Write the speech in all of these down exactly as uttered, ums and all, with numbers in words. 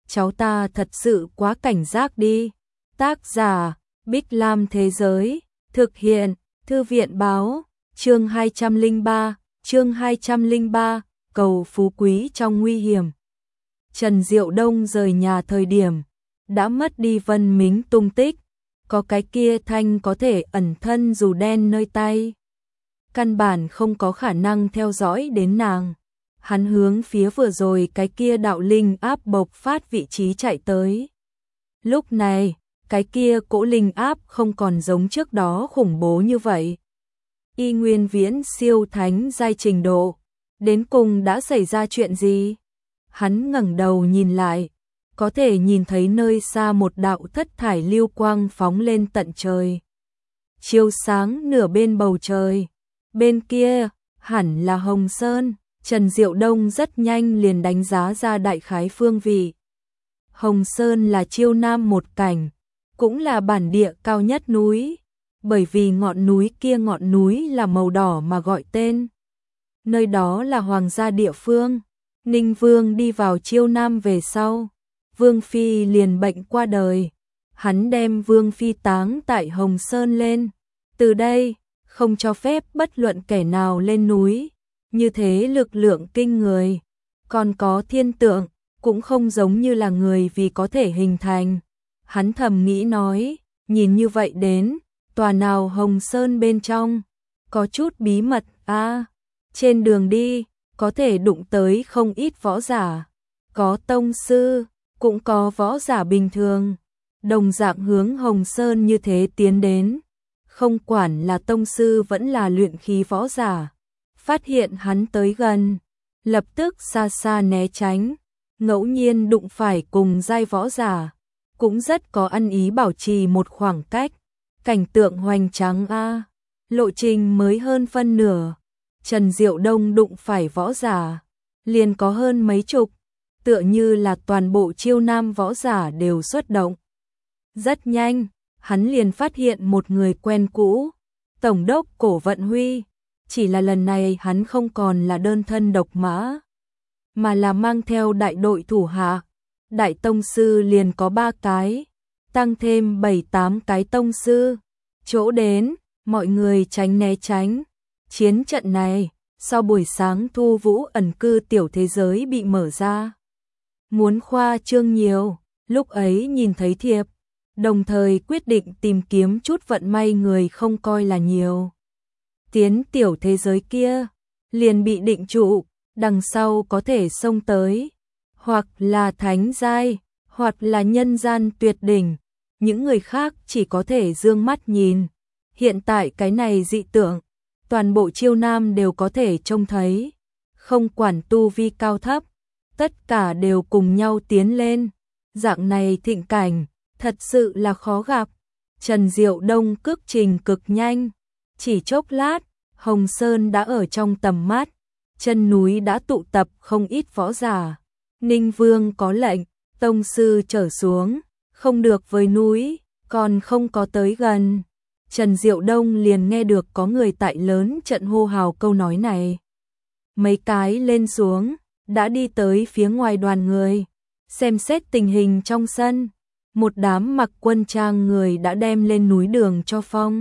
cháu ta thật sự quá cảnh giác đi. Tác giả, Bích Lam Thế Giới, thực hiện, Thư viện Báo, chương hai trăm lẻ ba, chương hai trăm lẻ ba, cầu phú quý trong nguy hiểm. Trần Diệu Đông rời nhà thời điểm, đã mất đi Vân Mính tung tích, có cái kia thanh có thể ẩn thân dù đen nơi tay. Căn bản không có khả năng theo dõi đến nàng. Hắn hướng phía vừa rồi cái kia đạo linh áp bộc phát vị trí chạy tới. Lúc này, cái kia cỗ linh áp không còn giống trước đó khủng bố như vậy. Y nguyên viễn siêu thánh giai trình độ. Đến cùng đã xảy ra chuyện gì? Hắn ngẩng đầu nhìn lại, có thể nhìn thấy nơi xa một đạo thất thải lưu quang phóng lên tận trời. Chiếu sáng nửa bên bầu trời. Bên kia, hẳn là Hồng Sơn. Trần Diệu Đông rất nhanh liền đánh giá ra đại khái phương vị. Hồng Sơn là Chiêu Nam một cảnh, cũng là bản địa cao nhất núi, bởi vì ngọn núi kia ngọn núi là màu đỏ mà gọi tên. Nơi đó là hoàng gia địa phương. Ninh Vương đi vào Chiêu Nam về sau, Vương Phi liền bệnh qua đời. Hắn đem Vương Phi táng tại Hồng Sơn lên. Từ đây, không cho phép bất luận kẻ nào lên núi. Như thế lực lượng kinh người, còn có thiên tượng, cũng không giống như là người vì có thể hình thành. Hắn thầm nghĩ nói, nhìn như vậy đến, tòa nào Hồng Sơn bên trong, có chút bí mật, a à, trên đường đi, có thể đụng tới không ít võ giả, có tông sư, cũng có võ giả bình thường, đồng dạng hướng Hồng Sơn như thế tiến đến, không quản là tông sư vẫn là luyện khí võ giả. Phát hiện hắn tới gần, lập tức xa xa né tránh, ngẫu nhiên đụng phải cùng giai võ giả, cũng rất có ăn ý bảo trì một khoảng cách. Cảnh tượng hoành tráng a, lộ trình mới hơn phân nửa, Trần Diệu Đông đụng phải võ giả, liền có hơn mấy chục, tựa như là toàn bộ Chiêu Nam võ giả đều xuất động. Rất nhanh, hắn liền phát hiện một người quen cũ, Tổng đốc Cổ Vận Huy. Chỉ là lần này hắn không còn là đơn thân độc mã, mà là mang theo đại đội thủ hạ. Đại tông sư liền có ba cái, tăng thêm bảy tám cái tông sư. Chỗ đến, mọi người tránh né tránh. Chiến trận này, sau buổi sáng Thu Vũ ẩn cư tiểu thế giới bị mở ra. Muốn khoa trương nhiều, lúc ấy nhìn thấy thiệp, đồng thời quyết định tìm kiếm chút vận may người không coi là nhiều. Tiến tiểu thế giới kia, liền bị định trụ, đằng sau có thể xông tới, hoặc là thánh giai, hoặc là nhân gian tuyệt đỉnh, những người khác chỉ có thể dương mắt nhìn. Hiện tại cái này dị tượng, toàn bộ Chiêu Nam đều có thể trông thấy, không quản tu vi cao thấp, tất cả đều cùng nhau tiến lên. Dạng này thịnh cảnh, thật sự là khó gặp. Trần Diệu Đông cước trình cực nhanh. Chỉ chốc lát, Hồng Sơn đã ở trong tầm mắt, chân núi đã tụ tập không ít võ giả. Ninh Vương có lệnh, tông sư trở xuống, không được với núi, còn không có tới gần. Trần Diệu Đông liền nghe được có người tại lớn trận hô hào câu nói này. Mấy cái lên xuống, đã đi tới phía ngoài đoàn người, xem xét tình hình trong sân. Một đám mặc quân trang người đã đem lên núi đường cho phong.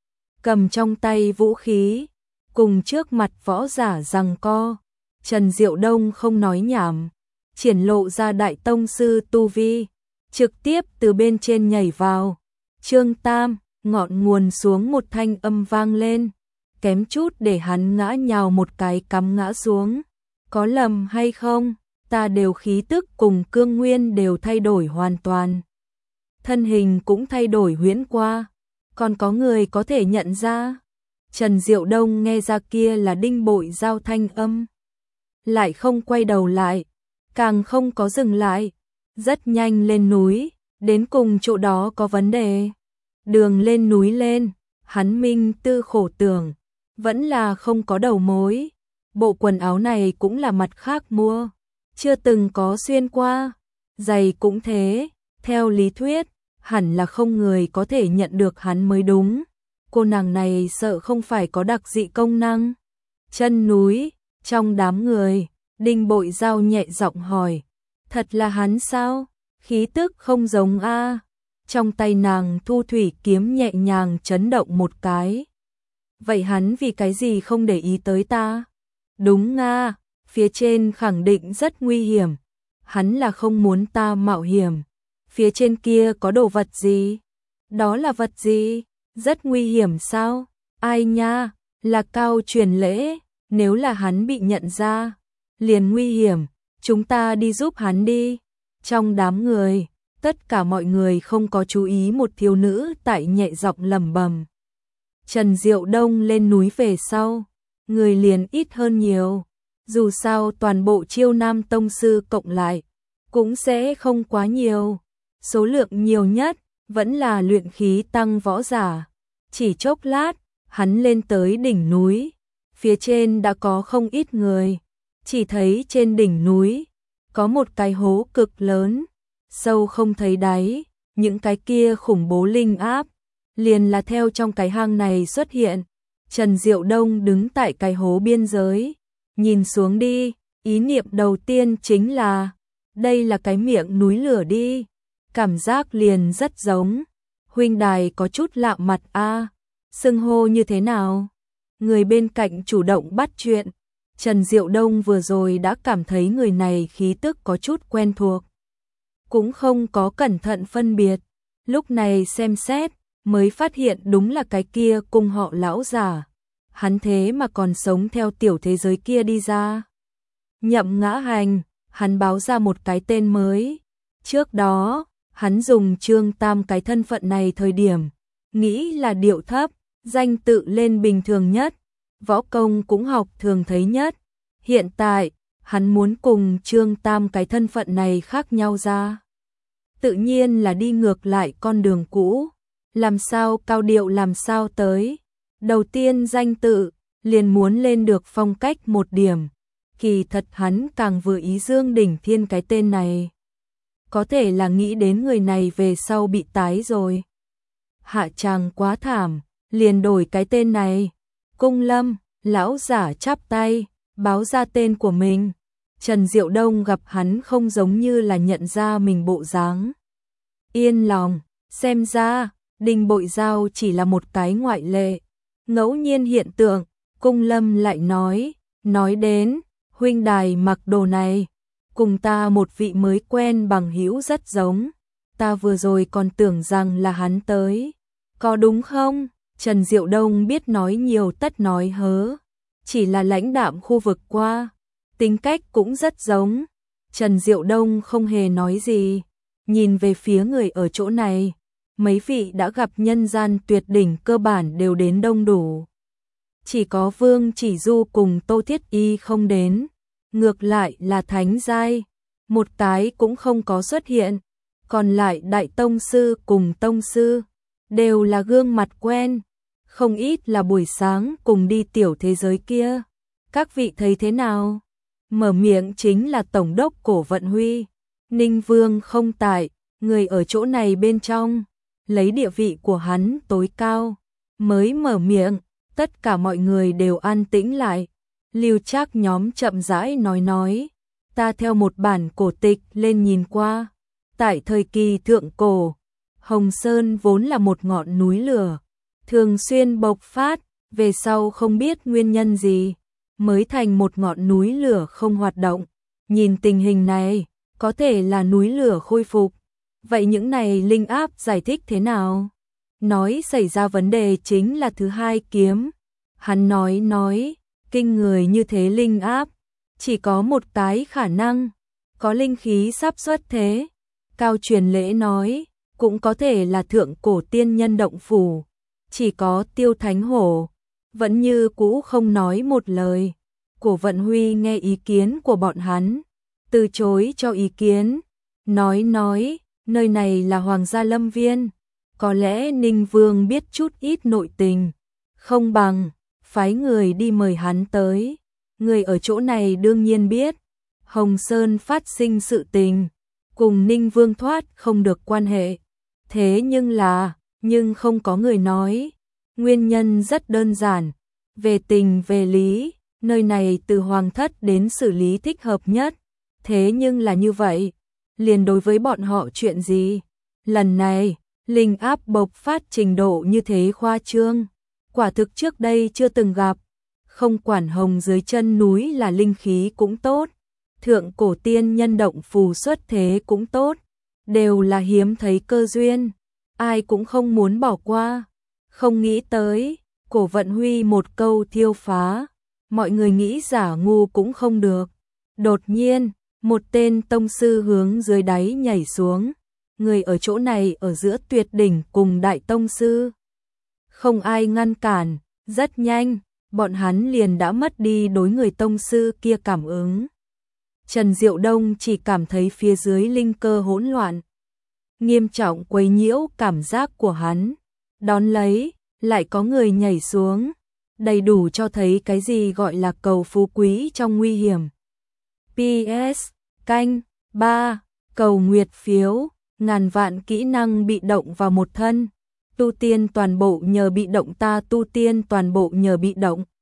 Cầm trong tay vũ khí, cùng trước mặt võ giả giằng co. Trần Diệu Đông không nói nhảm, triển lộ ra đại tông sư tu vi, trực tiếp từ bên trên nhảy vào. Trương Tam, ngọn nguồn xuống một thanh âm vang lên, kém chút để hắn ngã nhào một cái cắm ngã xuống. Có lầm hay không, ta đều khí tức cùng cương nguyên đều thay đổi hoàn toàn. Thân hình cũng thay đổi huyễn qua. Còn có người có thể nhận ra. Trần Diệu Đông nghe ra kia là Đinh Bội Giao thanh âm, lại không quay đầu lại, càng không có dừng lại, rất nhanh lên núi, đến cùng chỗ đó có vấn đề. Đường lên núi lên, hắn minh tư khổ tưởng, vẫn là không có đầu mối. Bộ quần áo này cũng là mặt khác mua, chưa từng có xuyên qua, giày cũng thế, theo lý thuyết, hẳn là không người có thể nhận được hắn mới đúng. Cô nàng này sợ không phải có đặc dị công năng. Chân núi, trong đám người, Đinh Bội Giao nhẹ giọng hỏi, thật là hắn sao? khí tức không giống a. Trong tay nàng thu thủy kiếm nhẹ nhàng chấn động một cái. Vậy hắn vì cái gì không để ý tới ta? Đúng nga, phía trên khẳng định rất nguy hiểm. Hắn là không muốn ta mạo hiểm. Phía trên kia có đồ vật gì? Đó là vật gì? Rất nguy hiểm sao? Ai nha, là Cao truyền lễ, nếu là hắn bị nhận ra, liền nguy hiểm, chúng ta đi giúp hắn đi. Trong đám người, tất cả mọi người không có chú ý một thiếu nữ tại nhẹ giọng lẩm bẩm. Trần Diệu Đông lên núi về sau, người liền ít hơn nhiều. Dù sao toàn bộ Chiêu Nam Tông Sư cộng lại, cũng sẽ không quá nhiều. Số lượng nhiều nhất, vẫn là luyện khí tăng võ giả. Chỉ chốc lát, hắn lên tới đỉnh núi. Phía trên đã có không ít người. Chỉ thấy trên đỉnh núi, có một cái hố cực lớn, sâu không thấy đáy. Những cái kia khủng bố linh áp, liền là theo trong cái hang này xuất hiện. Trần Diệu Đông đứng tại cái hố biên giới, nhìn xuống đi, ý niệm đầu tiên chính là, đây là cái miệng núi lửa đi. Cảm giác liền rất giống. Huynh đài có chút lạ mặt a, xưng hô như thế nào? Người bên cạnh chủ động bắt chuyện. Trần Diệu Đông vừa rồi đã cảm thấy người này khí tức có chút quen thuộc. Cũng không có cẩn thận phân biệt. Lúc này xem xét, mới phát hiện đúng là cái kia cùng họ lão giả. Hắn thế mà còn sống theo tiểu thế giới kia đi ra. Nhậm Ngã Hành, hắn báo ra một cái tên mới. Trước đó, hắn dùng Trương Tam cái thân phận này thời điểm, nghĩ là điệu thấp, danh tự lên bình thường nhất, võ công cũng học thường thấy nhất. Hiện tại, hắn muốn cùng Trương Tam cái thân phận này khác nhau ra. Tự nhiên là đi ngược lại con đường cũ, làm sao cao điệu làm sao tới. Đầu tiên danh tự, liền muốn lên được phong cách một điểm. Kỳ thật hắn càng vừa ý Dương Đỉnh Thiên cái tên này. Có thể là nghĩ đến người này về sau bị tái rồi. Hạ tràng quá thảm, liền đổi cái tên này. Cung Lâm, lão giả chắp tay, báo ra tên của mình. Trần Diệu Đông gặp hắn không giống như là nhận ra mình bộ dáng. Yên lòng, xem ra, Đinh Bội Giao chỉ là một cái ngoại lệ. Ngẫu nhiên hiện tượng, Cung Lâm lại nói, nói đến, huynh đài mặc đồ này, cùng ta một vị mới quen bằng hữu rất giống. Ta vừa rồi còn tưởng rằng là hắn tới. Có đúng không? Trần Diệu Đông biết nói nhiều tất nói hớ. Chỉ là lãnh đạm khu vực qua. Tính cách cũng rất giống. Trần Diệu Đông không hề nói gì. Nhìn về phía người ở chỗ này. Mấy vị đã gặp nhân gian tuyệt đỉnh cơ bản đều đến đông đủ. Chỉ có Vương Chỉ Du cùng Tô Thiết Y không đến. Ngược lại là Thánh Giai. Một cái cũng không có xuất hiện. Còn lại Đại Tông Sư cùng Tông Sư. Đều là gương mặt quen. Không ít là buổi sáng cùng đi tiểu thế giới kia. Các vị thấy thế nào? Mở miệng chính là Tổng đốc Cổ Vận Huy. Ninh Vương không tại, người ở chỗ này bên trong. Lấy địa vị của hắn tối cao. Mới mở miệng, tất cả mọi người đều an tĩnh lại. Lưu Trác nhóm chậm rãi nói nói. Ta theo một bản cổ tịch lên nhìn qua. Tại thời kỳ thượng cổ, Hồng Sơn vốn là một ngọn núi lửa. Thường xuyên bộc phát, về sau không biết nguyên nhân gì. Mới thành một ngọn núi lửa không hoạt động. Nhìn tình hình này, có thể là núi lửa khôi phục. Vậy những này linh áp giải thích thế nào? Nói xảy ra vấn đề chính là thứ hai kiếm. Hắn nói nói, kinh người như thế linh áp. Chỉ có một cái khả năng, có linh khí sắp xuất thế. Cao Truyền Lễ nói, cũng có thể là thượng cổ tiên nhân động phủ. Chỉ có Tiêu Thánh Hổ, vẫn như cũ không nói một lời. Cổ Vận Huy nghe ý kiến của bọn hắn, từ chối cho ý kiến. Nói nói, nơi này là Hoàng gia Lâm Viên. Có lẽ Ninh Vương biết chút ít nội tình. Không bằng, phái người đi mời hắn tới. Người ở chỗ này đương nhiên biết. Hồng Sơn phát sinh sự tình. Cùng Ninh Vương thoát không được quan hệ. Thế nhưng là, nhưng không có người nói. Nguyên nhân rất đơn giản. Về tình về lý, nơi này từ hoàng thất đến xử lý thích hợp nhất. Thế nhưng là như vậy, liền đối với bọn họ chuyện gì? Lần này, linh áp bộc phát trình độ như thế khoa trương, quả thực trước đây chưa từng gặp. Không quản hồng dưới chân núi là linh khí cũng tốt, thượng cổ tiên nhân động phù xuất thế cũng tốt, đều là hiếm thấy cơ duyên, ai cũng không muốn bỏ qua. Không nghĩ tới, Cổ Vận Huy một câu thiêu phá, mọi người nghĩ giả ngu cũng không được. Đột nhiên, một tên tông sư hướng dưới đáy nhảy xuống, người ở chỗ này ở giữa tuyệt đỉnh cùng đại tông sư. Không ai ngăn cản, rất nhanh, bọn hắn liền đã mất đi đối người tông sư kia cảm ứng. Trần Diệu Đông chỉ cảm thấy phía dưới linh cơ hỗn loạn, nghiêm trọng quấy nhiễu cảm giác của hắn. Đón lấy, lại có người nhảy xuống, đầy đủ cho thấy cái gì gọi là cầu phú quý trong nguy hiểm. pê ét canh ba cầu nguyệt phiếu, ngàn vạn kỹ năng bị động vào một thân, tu tiên toàn bộ nhờ bị động, ta tu tiên toàn bộ nhờ bị động.